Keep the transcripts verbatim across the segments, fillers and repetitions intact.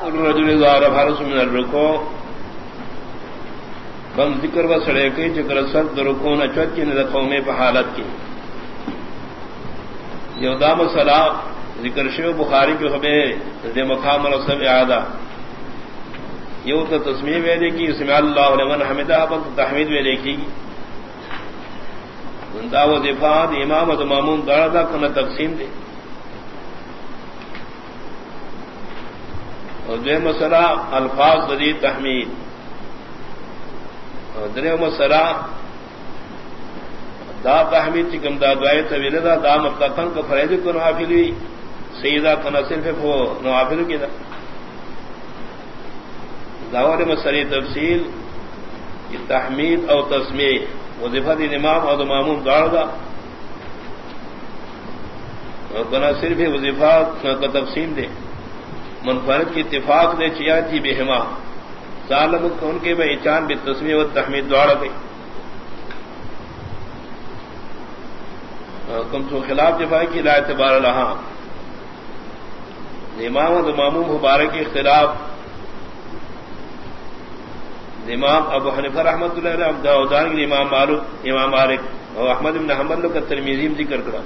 الرجل زار فرس من الركوع کم ذکر و سڑے کی چکر سر درکو نہ چت کی نہ قومے پہ حالت کی یودام صلاح ذکر شیو بخاری کی ہمیں دے مقام رسم اعادہ یو تو تسمیہ ویدے کی سمع اللہ لمن حمدہ پر تحمید ویدے کی دعو دفاع امام و مامون داردا کو نہ تقسیم دے اور دے مسئلہ الفاظ بدی تحمید اور درے مسئلہ دا تحمید چکم دا دعائے طویل دا دا مطلقاً کا فرائض کو نوافلی سیدہ کا نہ صرف وہ نوافل کی دا داور مسئلہ تفصیل تحمید اور تسمیہ وظیفہ امام اور مامون دار دا بنا صرف وظیفہ کا تقسیم دے منفرد کی اتفاق دے چیا تھی بہما ظالم ان کے بے اچان بے تسمیہ و تحمید دوڑا گئی کم سو خلاف دفاع کی لا اعتبار لہا امام و مامون مبارک کے خلاف امام ابو حنیفہ رحمۃ اللہ علیہ داودان کے امام مالک امام مالک اور احمد بن حنبل کا ترمذی ذکر کرا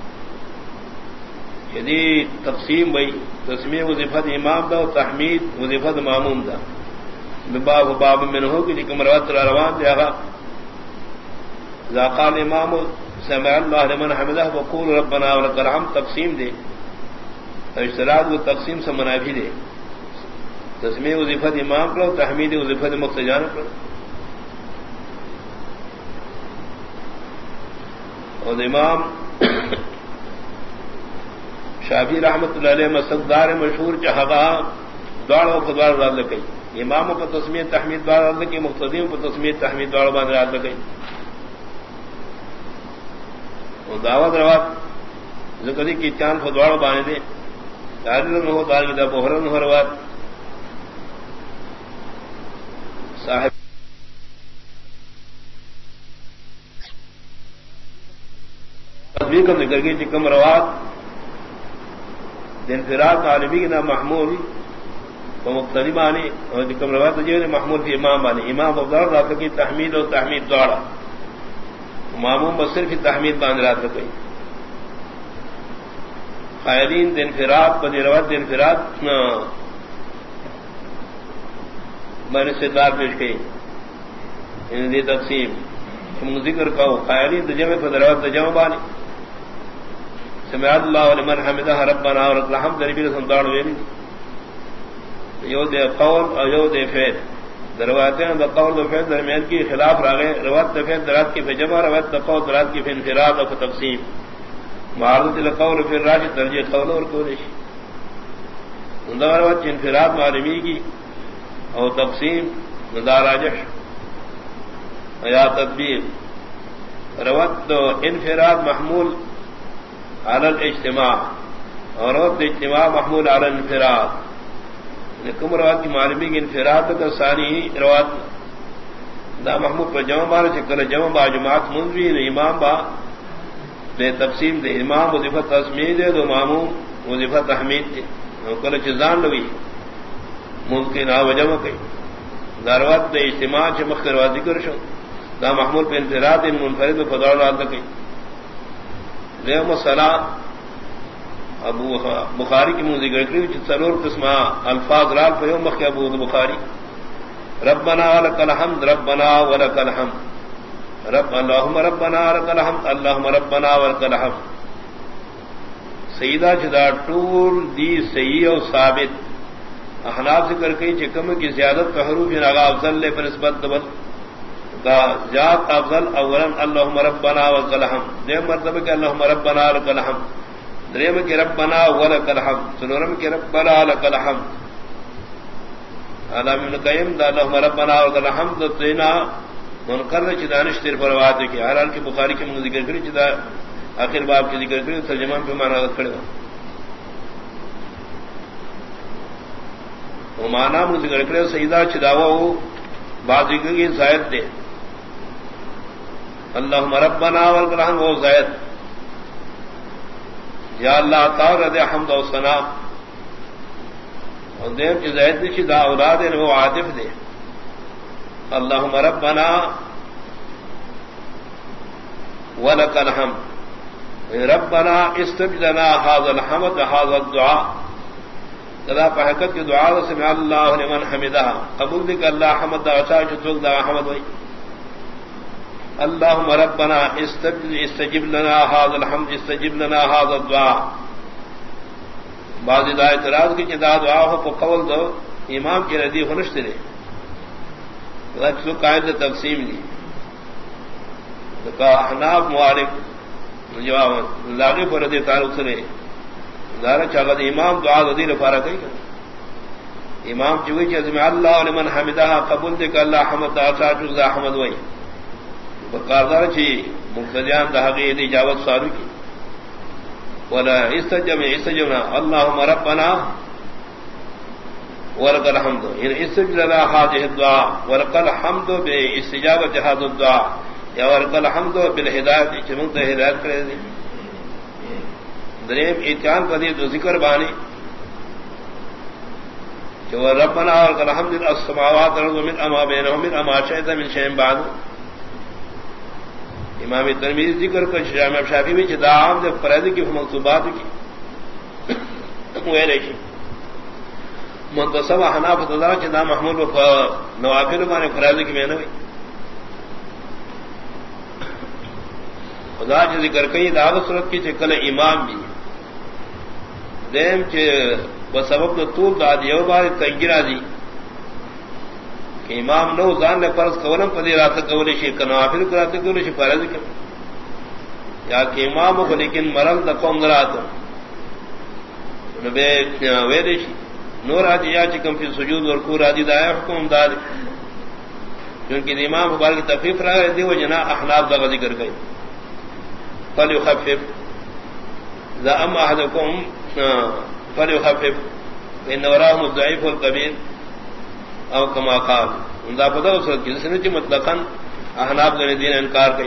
یدی تقسیم بھئی تسمیہ وظیفت امام دا و تحمید وظیفت ماموم دا باب باب من ہو کہ کم روات روان دے آغا اذا قال امام سمع اللہ لمن حمدہ وقول ربنا ولک الحمد تقسیم دے اشتراط و تقسیم سے منافی دے تسمیہ وظیفت امام کرو تحمید وظیفت مقتجان کرو اور امام شافعی رحمت اللہ علیہ مسدار مشہور چہبا دوڑ و خدوار رد لگئی اماموں پر تسمیہ تحمید دوڑ رد لگئی مقتدیوں پر تسمیہ تحمید دوڑ باندھ رد لگئی اور دعوت روات ذکری کی چاند کو دوڑ باندھ دے دارن ہو دار کی دا بحرن ہو روات صاحب تصویر کا ذکر کی چکم روات دن فراد عالمی کی نام محمول تو مقتدی بانی اور چکم روات جو محمول کی امام بانی امام ابدار رات کی تحمید اور تحمید دوڑا معموم بصرف کی تحمید باندھ رات گئی قائلین دن فراد بدی روات دن فراد میں نے استدلال پیش کی ان تقسیم ذکر کہو قائلین تجمع فدروات تجمع بانی سمع اللہ لمن حمدہ ربنا ولک الحمد نبی رسول داڑ ویلی یو دے قول اور یو دے فعل درواتیں دا قول و فعل درمیان کی خلاف راغے روات دا فعل درات کی فجمع روات دا قول درات کی فانفراد و تقسیم معارضت القول فی الراجح ترجیح قول اور کولش دا روات انفراد معلومی کی اور تقسیم دا راجح یا تدبیر روات انفراد محمول على الاجتماع اور روات اجتماع محمول على الانفراد لکم روات کی معلومی کی انفراد کا ثانی روات دا محمول پر جمع بارا چکر جمع با جماعت منوی دا امام با دے تقسیم دے امام وظیفت تسمیہ دے دو ماموم وظیفت تحمید دے کل چیزان لوی ممکن آو جمع کئی دا روات دا اجتماع چھ مخیر روات ذکر شو دا محمول پر انفراد ان منفرد و فدار رات کئی دیو مسئلہ ابو بخاری کی منہ ذکر کری سرور قسمہ الفاظ رال فیوم مخی ابو بخاری ربنا ولک الحمد ربنا ولک الحمد رب اللہم ربنا ولک الحمد اللہم ربنا ولک الحمد سیدہ جدا طول دی صحیح و ثابت احناف ذکر کئی چکم کی زیادت کا حروف ناغا افضل لے پر نسبت دبل جات افضل اولا اللہم ربنا ولک الحمد دیم مرتبہ کہ اللہم ربنا ولک الحمد دریم کی ربنا ولک الحمد سنورم کی ربنا ولک الحمد علام ابن قیم دا اللہم ربنا ولک الحمد تینا منقرر چی دانش تیر پروات کی حالان کی بخاری کی منہ ذکر کری چی دا آخر باب کی ذکر کری ترجمان پہ مانا غد کھڑے وہ مانا منہ ذکر کری سیدہ چی دعوہ ہو بات ذکر کی زائد دے اللہم ربنا ولک الحمد وہ زائد یا اللہ تعالی دے حمد و ثنا اور دیم کی زید نشی دا اولاد ہے وہ عاطف دے اللہم ربنا ولک الحمد ربنا استجب لنا هذا الحمد هذا الدعاء تدا حقیقت کی دعا سمع اللہ لمن حمدہ قبول دے کہ اللہ حمد دا اچھا چتوک دا حمد وئی اللہم ربنا استجب لنا هذا الحمد استجب لنا هذا الدعاء بعض دا اعتراض کی چدا دعا ہو کو قول دو امام کی ردی ہنشت دے رجل قائد تقسیم دی کہ احناف معارف جواب لاغی پر ردی تعلق سے دارا چاہتا امام دعا دیر فارا کئی کر امام چوئی چاہتا میں اللہ لمن حمدہ قبول دے کہ اللہ حمد دا چاہتا دا حمد وئی بقاردار چی مقتدیان دا حقیقی دی جاوت سالو کی ولا استجب استجبنا اللهم ربنا ولك الحمد ان استجب لنا هذه الدعاء ولك الحمد باستجابه هذا الدعاء یا ولك الحمد بالهدایت چمت ہدایت کرے دی دریم اتیان قدی تو ذکر بانی جو ربنا ولك الحمد السماوات والارض من ما بينهما من ما شئت من شيء بعد امام ترمذی ذکر کر امام شافعی میں چدا عام دے فرض کی منصوبات کی ویلے منتصب حناف تدا چدا محمود و نوافل نے فرض کی میں نے خدا جی ذکر کئی دعوت صورت کی چکل امام بھی دیم چ بسبب طول داد یو بار تنگرا دی کہ امام نو زان نے فرض کولم پدی رات کولی شی کنافل کراتے کولی شی فرض کہ یا کہ امام کو لیکن مرل د قوم رات نبی ویدش نور ادی یا چکم فی سجود اور کو ادی دایا حکم دار کیونکہ امام مبارک کی تخفیف رہا ہے دی وہ جنا احناف دا ذکر گئی فلیخفف ذا ام احدکم فلیخفف ان وراهم الضعيف والكبير او کما قال اندا پتہ اس جس نے کہ مطلقاً احناف نے دین انکار کی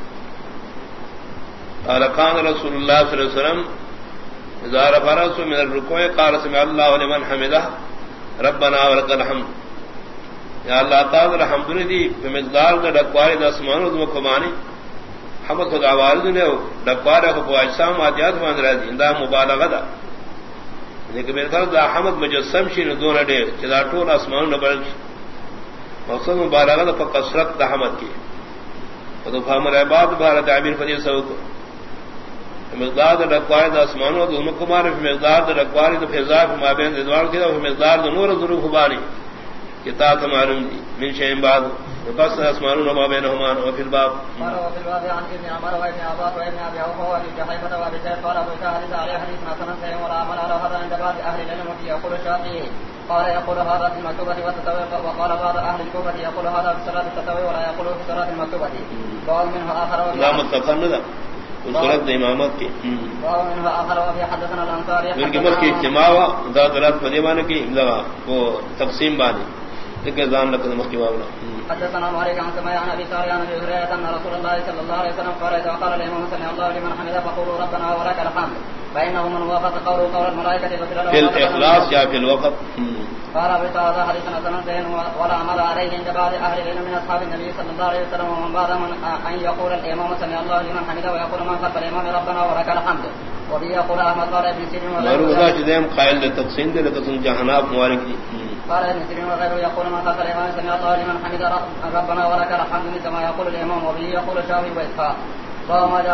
قال قال رسول اللہ صلی اللہ علیہ وسلم اذا رفع راسه من الركوع قال سمع الله لمن حمده ربنا ولك الحمد یا اللہ تعالی الحمد لله بمقدار کا ڈکوارے د اسمان و مکمانی حمد خدا والد نے ڈکوارے کو اجسام عادیات مان رہی اندا مبالغہ دا لیکن میرے خیال دا حمد مجسم شی نو دون ڈے چدا ٹول اسمان نہ بل مقصد مبالغہ دا کثرت دا حمد کی تو فہمر عباد بار تعبیر فضیل سو کو مقدار دا ڈکوارے دا اسمان و مکمار مقدار دا ڈکوارے دا فضا ما بین رضوان کی دا مقدار دا نور ظروف بانی کتاب معلوم دی من شیء بعد بس اسمان ما بينهما وفي الباب مر وفي الباب عن ابن عمر وابن عباس وابن ابي اوفى وابي جحيفه وابي سعيد قال ابو سعيد عليه حديث حسن سيء ولا عمل على هذا عند بعض اهل العلم يقول الشافعي قال يقول هذا في المكتوبه والتتوي وقال بعض اهل الكوفه يقول هذا في صلاه التتوي ولا يقول في صلاه المكتوبه قال منها اخر لا متقندا صلاه امامت کی قال منها اخر وفي حدثنا الانصاري ان کے مر کی اجتماع ذات رات فدیوان کی لگا وہ تقسیم بانی کہ زان لقد مخیوانا حدثنا مالك عن سماع عن ابي سعيد عن ابي هريره ان رسول الله صلى الله عليه وسلم قال اذا قال الامام سمع الله لمن حمده فقولوا ربنا ولك الحمد فانه من وافق قوله قول الملائكه غفر له في الاخلاص يا في الوقت قال ابي سعيد حديثنا سنتين ولا عمل عليه عند بعض اهل العلم من اصحاب النبي صلى الله عليه وسلم ومن بعد من ان يقول الامام سمع الله لمن حمده ويقول من خلف الامام ربنا ولك الحمد وبه يقول احمد قال ابن سيرين وغيره جديم قائل للتقسيم ده لقسم جهنم مبارك قال ابن سيرين وغيره يقول من خلف الامام سمع الله لمن حمده ربنا ولك الحمد كما يقول الامام وبه يقول الشافعي واسحاق